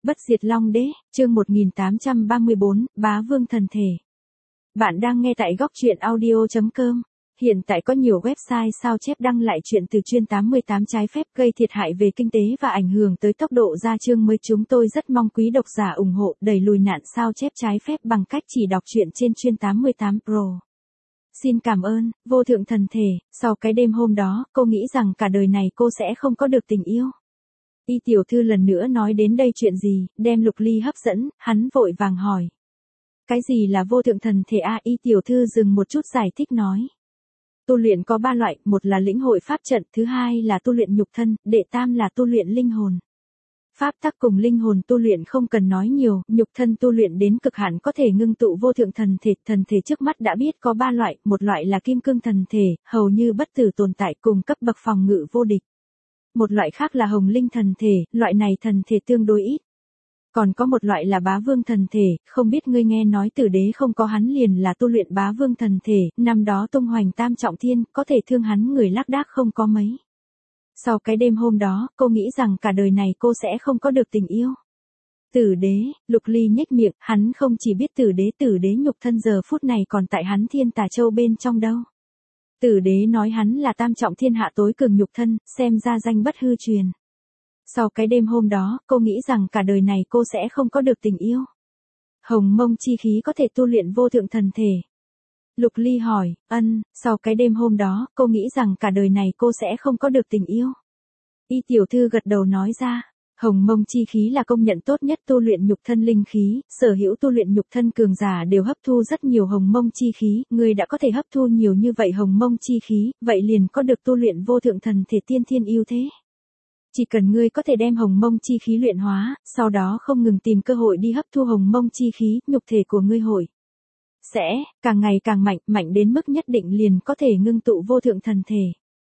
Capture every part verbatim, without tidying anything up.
Bất diệt Long Đế, chương một nghìn tám trăm ba mươi bốn, Bá Vương Thần Thể. Bạn đang nghe tại góc truyện audio chấm com. Hiện tại có nhiều website sao chép đăng lại chuyện từ chuyên tám mươi tám trái phép gây thiệt hại về kinh tế và ảnh hưởng tới tốc độ ra chương mới. Chúng tôi rất mong quý độc giả ủng hộ đẩy lùi nạn sao chép trái phép bằng cách chỉ đọc truyện trên chuyên tám mươi tám Pro. Xin cảm ơn, vô thượng thần thể. Sau cái đêm hôm đó, cô nghĩ rằng cả đời này cô sẽ không có được tình yêu. Y tiểu thư lần nữa nói đến đây chuyện gì, đem Lục Ly hấp dẫn, hắn vội vàng hỏi. Cái gì là vô thượng thần thể a? Y tiểu thư dừng một chút giải thích nói. Tu luyện có ba loại, một là lĩnh hội pháp trận, thứ hai là tu luyện nhục thân, đệ tam là tu luyện linh hồn. Pháp tắc cùng linh hồn tu luyện không cần nói nhiều, nhục thân tu luyện đến cực hạn có thể ngưng tụ vô thượng thần thể. Thần thể trước mắt đã biết có ba loại, một loại là kim cương thần thể, hầu như bất tử tồn tại cùng cấp bậc phòng ngự vô địch. Một loại khác là hồng linh thần thể, loại này thần thể tương đối ít. Còn có một loại là bá vương thần thể, không biết ngươi nghe nói tử đế không có hắn liền là tu luyện bá vương thần thể, năm đó tung hoành tam trọng thiên, có thể thương hắn người lác đác không có mấy. Sau cái đêm hôm đó, cô nghĩ rằng cả đời này cô sẽ không có được tình yêu. Tử đế, Lục Ly nhếch miệng, hắn không chỉ biết tử đế, tử đế nhục thân giờ phút này còn tại hắn Thiên Tà Châu bên trong đâu. Tử đế nói hắn là tam trọng thiên hạ tối cường nhục thân, xem ra danh bất hư truyền. Sau cái đêm hôm đó, cô nghĩ rằng cả đời này cô sẽ không có được tình yêu. Hồng mông chi khí có thể tu luyện vô thượng thần thể. Lục Ly hỏi, ân, sau cái đêm hôm đó, cô nghĩ rằng cả đời này cô sẽ không có được tình yêu. Y tiểu thư gật đầu nói ra. Hồng mông chi khí là công nhận tốt nhất tu luyện nhục thân linh khí, sở hữu tu luyện nhục thân cường giả đều hấp thu rất nhiều hồng mông chi khí, người đã có thể hấp thu nhiều như vậy hồng mông chi khí, vậy liền có được tu luyện vô thượng thần thể tiên thiên ưu thế. Chỉ cần ngươi có thể đem hồng mông chi khí luyện hóa, sau đó không ngừng tìm cơ hội đi hấp thu hồng mông chi khí, nhục thể của ngươi hội sẽ càng ngày càng mạnh, mạnh đến mức nhất định liền có thể ngưng tụ vô thượng thần thể.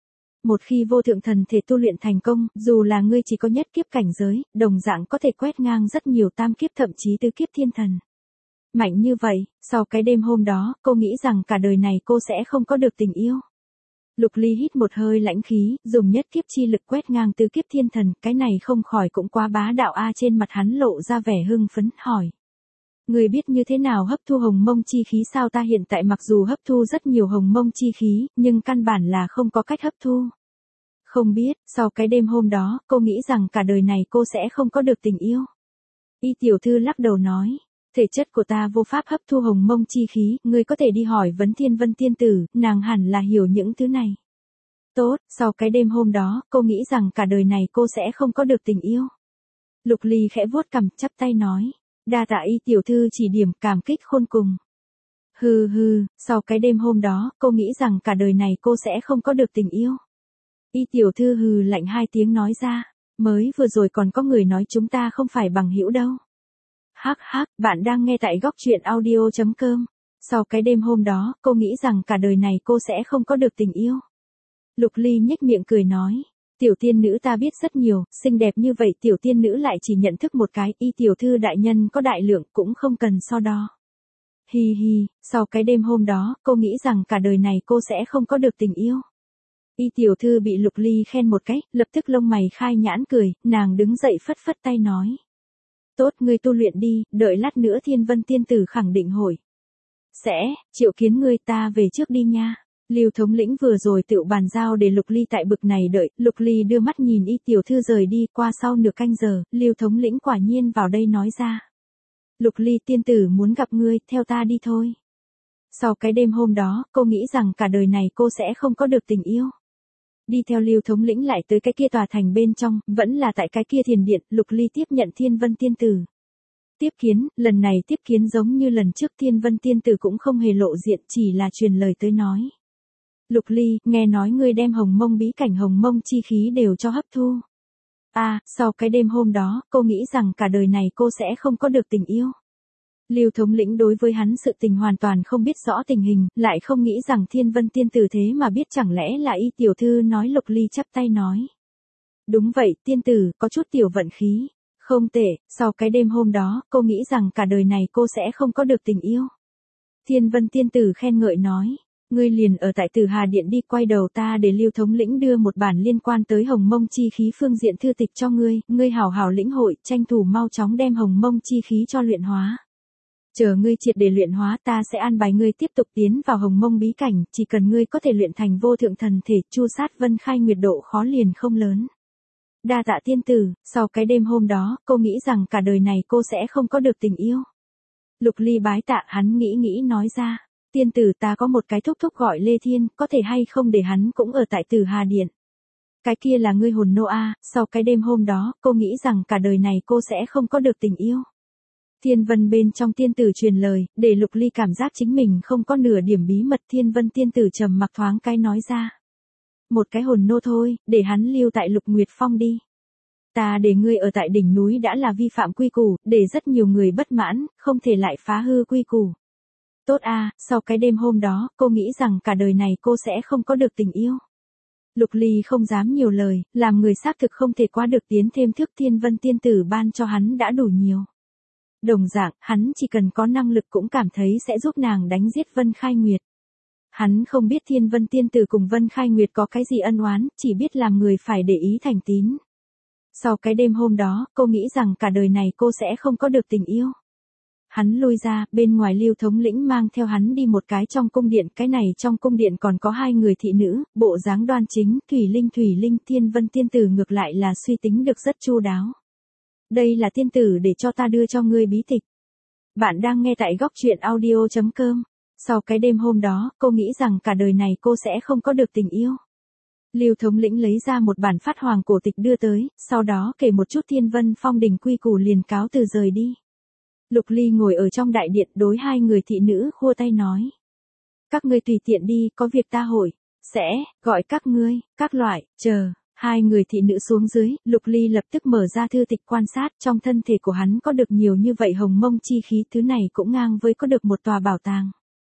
Một khi vô thượng thần thể tu luyện thành công, dù là ngươi chỉ có nhất kiếp cảnh giới, đồng dạng có thể quét ngang rất nhiều tam kiếp thậm chí tứ kiếp thiên thần. Mạnh như vậy, sau cái đêm hôm đó, cô nghĩ rằng cả đời này cô sẽ không có được tình yêu. Lục Ly hít một hơi lãnh khí, dùng nhất kiếp chi lực quét ngang tứ kiếp thiên thần, cái này không khỏi cũng quá bá đạo a. Trên mặt hắn lộ ra vẻ hưng phấn, hỏi. Người biết như thế nào hấp thu hồng mông chi khí sao? Ta hiện tại mặc dù hấp thu rất nhiều hồng mông chi khí, nhưng căn bản là không có cách hấp thu. Không biết, sau cái đêm hôm đó, cô nghĩ rằng cả đời này cô sẽ không có được tình yêu. Y tiểu thư lắc đầu nói, thể chất của ta vô pháp hấp thu hồng mông chi khí, ngươi có thể đi hỏi Vấn Thiên Vân tiên tử, nàng hẳn là hiểu những thứ này. Tốt, sau cái đêm hôm đó, cô nghĩ rằng cả đời này cô sẽ không có được tình yêu. Lục Ly khẽ vuốt cằm, chắp tay nói, đa tạ Y tiểu thư chỉ điểm, cảm kích khôn cùng. Hừ hừ, sau cái đêm hôm đó, cô nghĩ rằng cả đời này cô sẽ không có được tình yêu. Y tiểu thư hừ lạnh hai tiếng nói ra, mới vừa rồi còn có người nói chúng ta không phải bằng hữu đâu. Hắc hắc, bạn đang nghe tại góc truyện audio chấm com. Sau cái đêm hôm đó, cô nghĩ rằng cả đời này cô sẽ không có được tình yêu. Lục Ly nhếch miệng cười nói, tiểu tiên nữ ta biết rất nhiều, xinh đẹp như vậy tiểu tiên nữ lại chỉ nhận thức một cái, Y tiểu thư đại nhân có đại lượng cũng không cần so đo. Hi hi, sau cái đêm hôm đó, cô nghĩ rằng cả đời này cô sẽ không có được tình yêu. Y tiểu thư bị Lục Ly khen một cái, lập tức lông mày khai nhãn cười, nàng đứng dậy phất phất tay nói. Tốt, ngươi tu luyện đi, đợi lát nữa Thiên Vân tiên tử khẳng định hội sẽ triệu kiến ngươi, ta về trước đi nha. Lưu thống lĩnh vừa rồi tự bàn giao để Lục Ly tại bực này đợi, Lục Ly đưa mắt nhìn Y tiểu thư rời đi, qua sau nửa canh giờ, Lưu thống lĩnh quả nhiên vào đây nói ra. Lục Ly tiên tử muốn gặp ngươi, theo ta đi thôi. Sau cái đêm hôm đó, cô nghĩ rằng cả đời này cô sẽ không có được tình yêu. Đi theo Lưu thống lĩnh lại tới cái kia tòa thành bên trong, vẫn là tại cái kia thiền điện, Lục Ly tiếp nhận Thiên Vân tiên tử. Tiếp kiến, lần này tiếp kiến giống như lần trước Thiên Vân tiên tử cũng không hề lộ diện, chỉ là truyền lời tới nói. Lục Ly, nghe nói ngươi đem hồng mông bí cảnh hồng mông chi khí đều cho hấp thu. À, sau cái đêm hôm đó, cô nghĩ rằng cả đời này cô sẽ không có được tình yêu. Lưu thống lĩnh đối với hắn sự tình hoàn toàn không biết rõ tình hình, lại không nghĩ rằng Thiên Vân tiên tử thế mà biết, chẳng lẽ là Y tiểu thư nói. Lục Ly chắp tay nói. Đúng vậy, tiên tử, có chút tiểu vận khí. Không tệ, sau cái đêm hôm đó, cô nghĩ rằng cả đời này cô sẽ không có được tình yêu. Thiên Vân tiên tử khen ngợi nói. Ngươi liền ở tại Tử Hà Điện đi, quay đầu ta để Lưu thống lĩnh đưa một bản liên quan tới Hồng Mông chi khí phương diện thư tịch cho ngươi, ngươi hảo hảo lĩnh hội, tranh thủ mau chóng đem Hồng Mông chi khí cho luyện hóa. Chờ ngươi triệt để luyện hóa, ta sẽ an bài ngươi tiếp tục tiến vào Hồng Mông bí cảnh, chỉ cần ngươi có thể luyện thành vô thượng thần thể, chu sát Vân Khai Nguyệt độ khó liền không lớn. Đa tạ tiên tử. Sau cái đêm hôm đó, cô nghĩ rằng cả đời này cô sẽ không có được tình yêu. Lục Ly bái tạ, hắn nghĩ nghĩ nói ra. Tiên tử, ta có một cái thúc thúc gọi Lê Thiên, có thể hay không để hắn cũng ở tại Tử Hà Điện. Cái kia là ngươi hồn nô a. Sau cái đêm hôm đó, cô nghĩ rằng cả đời này cô sẽ không có được tình yêu. Thiên Vân bên trong tiên tử truyền lời, để Lục Ly cảm giác chính mình không có nửa điểm bí mật. Thiên Vân tiên tử trầm mặc thoáng cái nói ra. Một cái hồn nô thôi, để hắn lưu tại Lục Nguyệt Phong đi. Ta để ngươi ở tại đỉnh núi đã là vi phạm quy củ, để rất nhiều người bất mãn, không thể lại phá hư quy củ. Tốt a. Sau cái đêm hôm đó, cô nghĩ rằng cả đời này cô sẽ không có được tình yêu. Lục Ly không dám nhiều lời, làm người xác thực không thể quá được tiến thêm thước. Thiên Vân tiên tử ban cho hắn đã đủ nhiều. Đồng dạng, hắn chỉ cần có năng lực cũng cảm thấy sẽ giúp nàng đánh giết Vân Khai Nguyệt. Hắn không biết Thiên Vân tiên tử cùng Vân Khai Nguyệt có cái gì ân oán, chỉ biết làm người phải để ý thành tín. Sau cái đêm hôm đó, cô nghĩ rằng cả đời này cô sẽ không có được tình yêu. Hắn lui ra, bên ngoài Lưu thống lĩnh mang theo hắn đi một cái trong cung điện, cái này trong cung điện còn có hai người thị nữ, bộ dáng đoan chính, Thủy Linh Thủy Linh. Thiên Vân tiên tử ngược lại là suy tính được rất chu đáo. Đây là tiên tử để cho ta đưa cho ngươi bí tịch. Bạn đang nghe tại góc truyện audio chấm com. Sau cái đêm hôm đó, cô nghĩ rằng cả đời này cô sẽ không có được tình yêu. Lưu thống lĩnh lấy ra một bản phát hoàng cổ tịch đưa tới, sau đó kể một chút Thiên Vân Phong đỉnh quy củ liền cáo từ rời đi. Lục Ly ngồi ở trong đại điện đối hai người thị nữ khua tay nói. Các ngươi tùy tiện đi, có việc ta hội, sẽ, gọi các ngươi, các loại, chờ. Hai người thị nữ xuống dưới, Lục Ly lập tức mở ra thư tịch quan sát, trong thân thể của hắn có được nhiều như vậy Hồng Mông chi khí, thứ này cũng ngang với có được một tòa bảo tàng.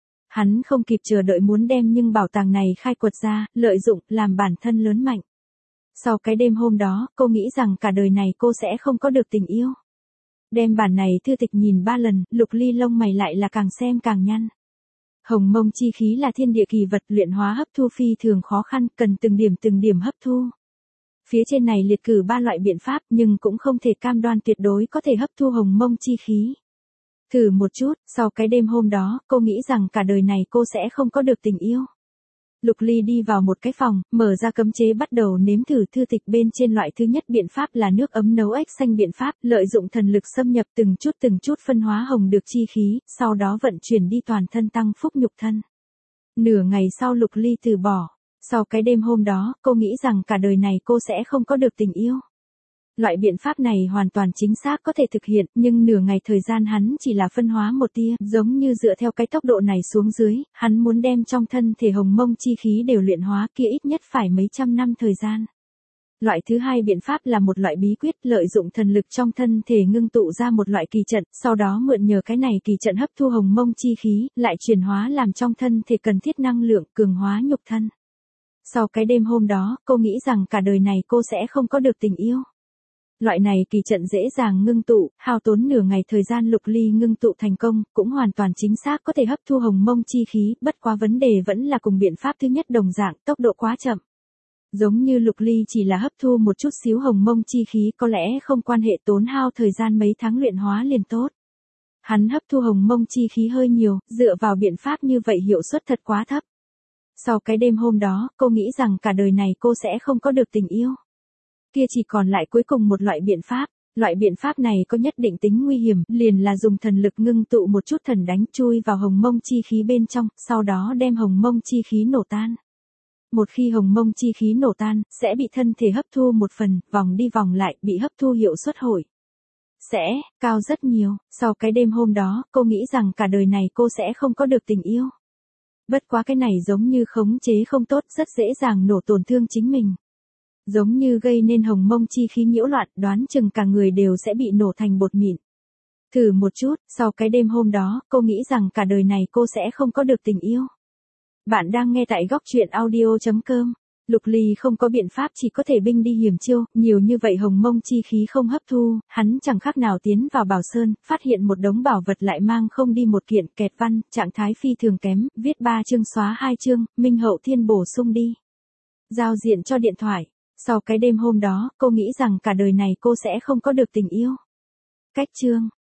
Hắn không kịp chờ đợi muốn đem nhưng bảo tàng này khai quật ra, lợi dụng, làm bản thân lớn mạnh. Sau cái đêm hôm đó, cô nghĩ rằng cả đời này cô sẽ không có được tình yêu. Đem bản này thư tịch nhìn ba lần, Lục Ly lông mày lại là càng xem càng nhăn. Hồng Mông chi khí là thiên địa kỳ vật, luyện hóa hấp thu phi thường khó khăn, cần từng điểm từng điểm hấp thu. Phía trên này liệt cử ba loại biện pháp nhưng cũng không thể cam đoan tuyệt đối có thể hấp thu Hồng Mông chi khí. Thử một chút. Sau cái đêm hôm đó, cô nghĩ rằng cả đời này cô sẽ không có được tình yêu. Lục Ly đi vào một cái phòng, mở ra cấm chế bắt đầu nếm thử thư tịch. Bên trên loại thứ nhất biện pháp là nước ấm nấu ếch xanh biện pháp, lợi dụng thần lực xâm nhập từng chút từng chút phân hóa hồng được chi khí, sau đó vận chuyển đi toàn thân tăng phúc nhục thân. Nửa ngày sau Lục Ly từ bỏ. Sau cái đêm hôm đó, cô nghĩ rằng cả đời này cô sẽ không có được tình yêu. Loại biện pháp này hoàn toàn chính xác có thể thực hiện, nhưng nửa ngày thời gian hắn chỉ là phân hóa một tia, giống như dựa theo cái tốc độ này xuống dưới, hắn muốn đem trong thân thể Hồng Mông chi khí đều luyện hóa kia ít nhất phải mấy trăm năm thời gian. Loại thứ hai biện pháp là một loại bí quyết, lợi dụng thần lực trong thân thể ngưng tụ ra một loại kỳ trận, sau đó mượn nhờ cái này kỳ trận hấp thu Hồng Mông chi khí, lại chuyển hóa làm trong thân thể cần thiết năng lượng, cường hóa nhục thân. Sau cái đêm hôm đó, cô nghĩ rằng cả đời này cô sẽ không có được tình yêu. Loại này kỳ trận dễ dàng ngưng tụ, hao tốn nửa ngày thời gian Lục Ly ngưng tụ thành công, cũng hoàn toàn chính xác có thể hấp thu Hồng Mông chi khí, bất quá vấn đề vẫn là cùng biện pháp thứ nhất đồng dạng, tốc độ quá chậm. Giống như Lục Ly chỉ là hấp thu một chút xíu Hồng Mông chi khí có lẽ không quan hệ, tốn hao thời gian mấy tháng luyện hóa liền tốt. Hắn hấp thu Hồng Mông chi khí hơi nhiều, dựa vào biện pháp như vậy hiệu suất thật quá thấp. Sau cái đêm hôm đó, cô nghĩ rằng cả đời này cô sẽ không có được tình yêu. Kia chỉ còn lại cuối cùng một loại biện pháp. Loại biện pháp này có nhất định tính nguy hiểm, liền là dùng thần lực ngưng tụ một chút thần đánh chui vào Hồng Mông chi khí bên trong, sau đó đem Hồng Mông chi khí nổ tan. Một khi Hồng Mông chi khí nổ tan, sẽ bị thân thể hấp thu một phần, vòng đi vòng lại, bị hấp thu hiệu suất hội sẽ cao rất nhiều. Sau cái đêm hôm đó, cô nghĩ rằng cả đời này cô sẽ không có được tình yêu. Bất quá cái này giống như khống chế không tốt, rất dễ dàng nổ tổn thương chính mình. Giống như gây nên Hồng Mông chi khí nhiễu loạn, đoán chừng cả người đều sẽ bị nổ thành bột mịn. Thử một chút. Sau cái đêm hôm đó, cô nghĩ rằng cả đời này cô sẽ không có được tình yêu. Bạn đang nghe tại góc truyện audio chấm com. Lục Ly không có biện pháp chỉ có thể binh đi hiểm chiêu, nhiều như vậy hồng mông chi khí không hấp thu, hắn chẳng khác nào tiến vào Bảo Sơn, phát hiện một đống bảo vật lại mang không đi một kiện, kẹt văn, trạng thái phi thường kém, viết ba chương xóa hai chương, Minh Hậu Thiên bổ sung đi. Giao diện cho điện thoại. Sau cái đêm hôm đó, cô nghĩ rằng cả đời này cô sẽ không có được tình yêu. Cách chương.